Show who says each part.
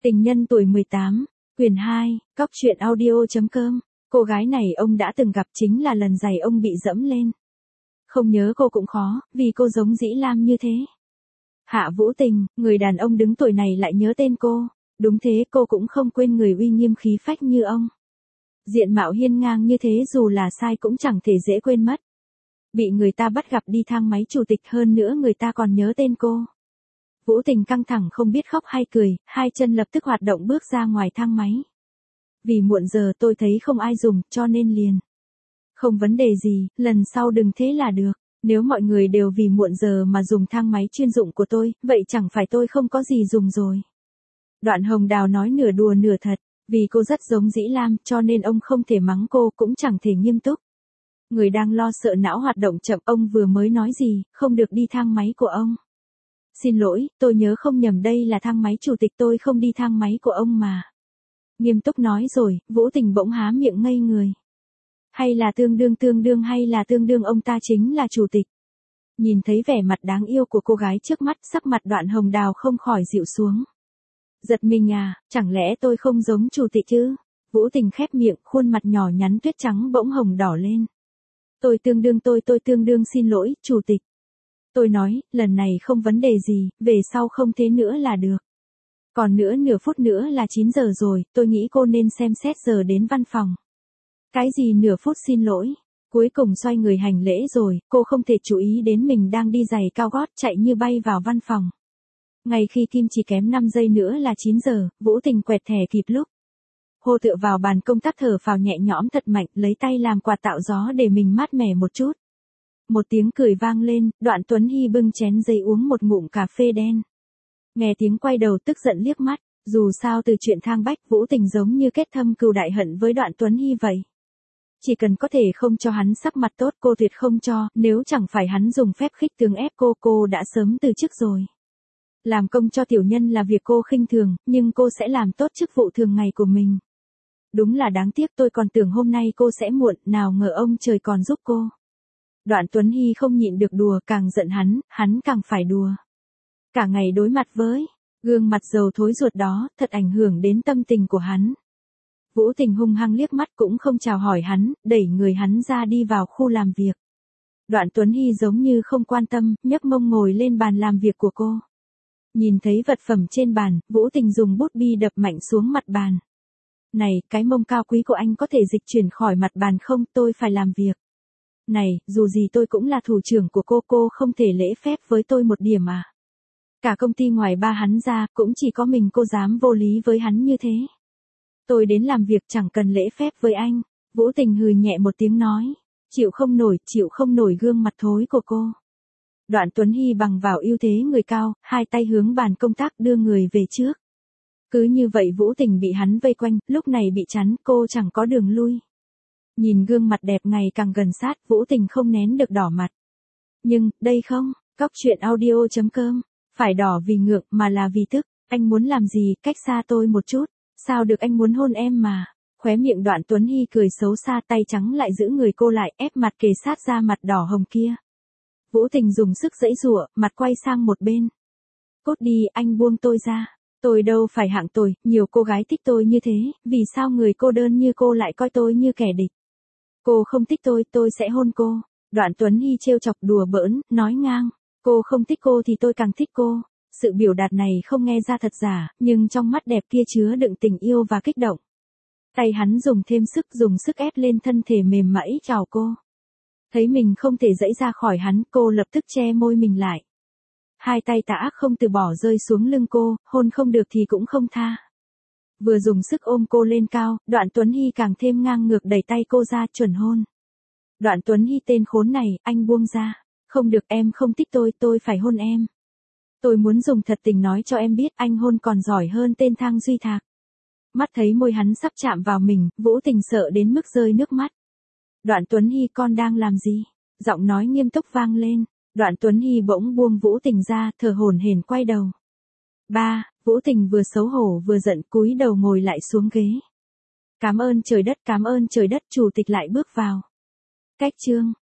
Speaker 1: Tình nhân tuổi 18, quyển 2, cóc truyện audio.com. Cô gái này ông đã từng gặp chính là lần giày ông bị dẫm lên. Không nhớ cô cũng khó, vì cô giống Dĩ Lam như thế. Hạ Vũ Tình, người đàn ông đứng tuổi này lại nhớ tên cô. Đúng thế, cô cũng không quên người uy nghiêm khí phách như ông. Diện mạo hiên ngang như thế dù là sai cũng chẳng thể dễ quên mất. Bị người ta bắt gặp đi thang máy chủ tịch, hơn nữa người ta còn nhớ tên cô. Vũ Tình căng thẳng không biết khóc hay cười, hai chân lập tức hoạt động bước ra ngoài thang máy. Vì muộn giờ tôi thấy không ai dùng, cho nên liền. Không vấn đề gì, lần sau đừng thế là được. Nếu mọi người đều vì muộn giờ mà dùng thang máy chuyên dụng của tôi, vậy chẳng phải tôi không có gì dùng rồi. Đoạn Hồng Đào nói nửa đùa nửa thật, vì cô rất giống Dĩ Lam cho nên ông không thể mắng cô cũng chẳng thể nghiêm túc. Người đang lo sợ não hoạt động chậm, ông vừa mới nói gì, không được đi thang máy của ông. Xin lỗi, tôi nhớ không nhầm đây là thang máy chủ tịch, tôi không đi thang máy của ông mà. Nghiêm túc nói rồi, Vũ Tình bỗng há miệng ngây người. Hay là tương đương ông ta chính là chủ tịch. Nhìn thấy vẻ mặt đáng yêu của cô gái trước mắt, sắc mặt Đoạn Hồng Đào không khỏi dịu xuống. Giật mình à, chẳng lẽ tôi không giống chủ tịch chứ? Vũ Tình khép miệng, khuôn mặt nhỏ nhắn tuyết trắng bỗng hồng đỏ lên. Tôi tương đương xin lỗi, chủ tịch. Tôi nói, lần này không vấn đề gì, về sau không thế nữa là được. Còn nửa phút nữa là 9 giờ rồi, tôi nghĩ cô nên xem xét giờ đến văn phòng. Cái gì nửa phút xin lỗi? Cuối cùng xoay người hành lễ rồi, cô không thể chú ý đến mình đang đi giày cao gót chạy như bay vào văn phòng. Ngay khi kim chỉ kém 5 giây nữa là 9 giờ, Vũ Tình quẹt thẻ kịp lúc. Hô tựa vào bàn công tác thở phào nhẹ nhõm thật mạnh, lấy tay làm quạt tạo gió để mình mát mẻ một chút. Một tiếng cười vang lên, Đoạn Tuấn Hy bưng chén giấy uống một ngụm cà phê đen. Nghe tiếng quay đầu tức giận liếc mắt, dù sao từ chuyện thang bách Vũ Tình giống như kết thâm cừu đại hận với Đoạn Tuấn Hy vậy. Chỉ cần có thể không cho hắn sắc mặt tốt cô tuyệt không cho, nếu chẳng phải hắn dùng phép khích tướng ép cô đã sớm từ chức rồi. Làm công cho tiểu nhân là việc cô khinh thường, nhưng cô sẽ làm tốt chức vụ thường ngày của mình. Đúng là đáng tiếc, tôi còn tưởng hôm nay cô sẽ muộn, nào ngờ ông trời còn giúp cô. Đoạn Tuấn Hy không nhịn được đùa, càng giận hắn càng phải đùa. Cả ngày đối mặt với gương mặt dầu thối ruột đó, thật ảnh hưởng đến tâm tình của hắn. Vũ Tình hung hăng liếc mắt cũng không chào hỏi hắn, đẩy người hắn ra đi vào khu làm việc. Đoạn Tuấn Hy giống như không quan tâm, nhấc mông ngồi lên bàn làm việc của cô. Nhìn thấy vật phẩm trên bàn, Vũ Tình dùng bút bi đập mạnh xuống mặt bàn. Này, cái mông cao quý của anh có thể dịch chuyển khỏi mặt bàn không, tôi phải làm việc. Này, dù gì tôi cũng là thủ trưởng của cô không thể lễ phép với tôi một điểm à. Cả công ty ngoài ba hắn ra, cũng chỉ có mình cô dám vô lý với hắn như thế. Tôi đến làm việc chẳng cần lễ phép với anh. Vũ Tình hừ nhẹ một tiếng nói. Chịu không nổi gương mặt thối của cô. Đoạn Tuấn Hy bằng vào ưu thế người cao, hai tay hướng bàn công tác đưa người về trước. Cứ như vậy Vũ Tình bị hắn vây quanh, lúc này bị chắn, cô chẳng có đường lui. Nhìn gương mặt đẹp ngày càng gần sát, Vũ Tình không nén được đỏ mặt. Nhưng, đây không, cóc truyện audio.com, phải đỏ vì ngượng mà là vì tức. Anh muốn làm gì, cách xa tôi một chút. Sao được, anh muốn hôn em mà. Khóe miệng Đoạn Tuấn Hy cười xấu xa, tay trắng lại giữ người cô lại, ép mặt kề sát ra mặt đỏ hồng kia. Vũ Tình dùng sức giãy giụa, mặt quay sang một bên. Cút đi, anh buông tôi ra. Tôi đâu phải hạng tồi, nhiều cô gái thích tôi như thế, vì sao người cô đơn như cô lại coi tôi như kẻ địch. Cô không thích tôi sẽ hôn cô. Đoạn Tuấn Hy trêu chọc đùa bỡn, nói ngang. Cô không thích cô thì tôi càng thích cô. Sự biểu đạt này không nghe ra thật giả, nhưng trong mắt đẹp kia chứa đựng tình yêu và kích động. Tay hắn dùng sức ép lên thân thể mềm mẫy chào cô. Thấy mình không thể giãy ra khỏi hắn, cô lập tức che môi mình lại. Hai tay tà ác không từ bỏ rơi xuống lưng cô, hôn không được thì cũng không tha. Vừa dùng sức ôm cô lên cao, Đoạn Tuấn Hy càng thêm ngang ngược đẩy tay cô ra chuẩn hôn. Đoạn Tuấn Hy tên khốn này, anh buông ra. Không được, em không thích tôi phải hôn em. Tôi muốn dùng thật tình nói cho em biết anh hôn còn giỏi hơn tên Thang Duy Thạc. Mắt thấy môi hắn sắp chạm vào mình, Vũ Tình sợ đến mức rơi nước mắt. Đoạn Tuấn Hy, con đang làm gì? Giọng nói nghiêm túc vang lên. Đoạn Tuấn Hy bỗng buông Vũ Tình ra, thở hổn hển quay đầu. Vũ Tình vừa xấu hổ vừa giận cúi đầu ngồi lại xuống ghế. Cảm ơn trời đất, chủ tịch lại bước vào. Cách chương.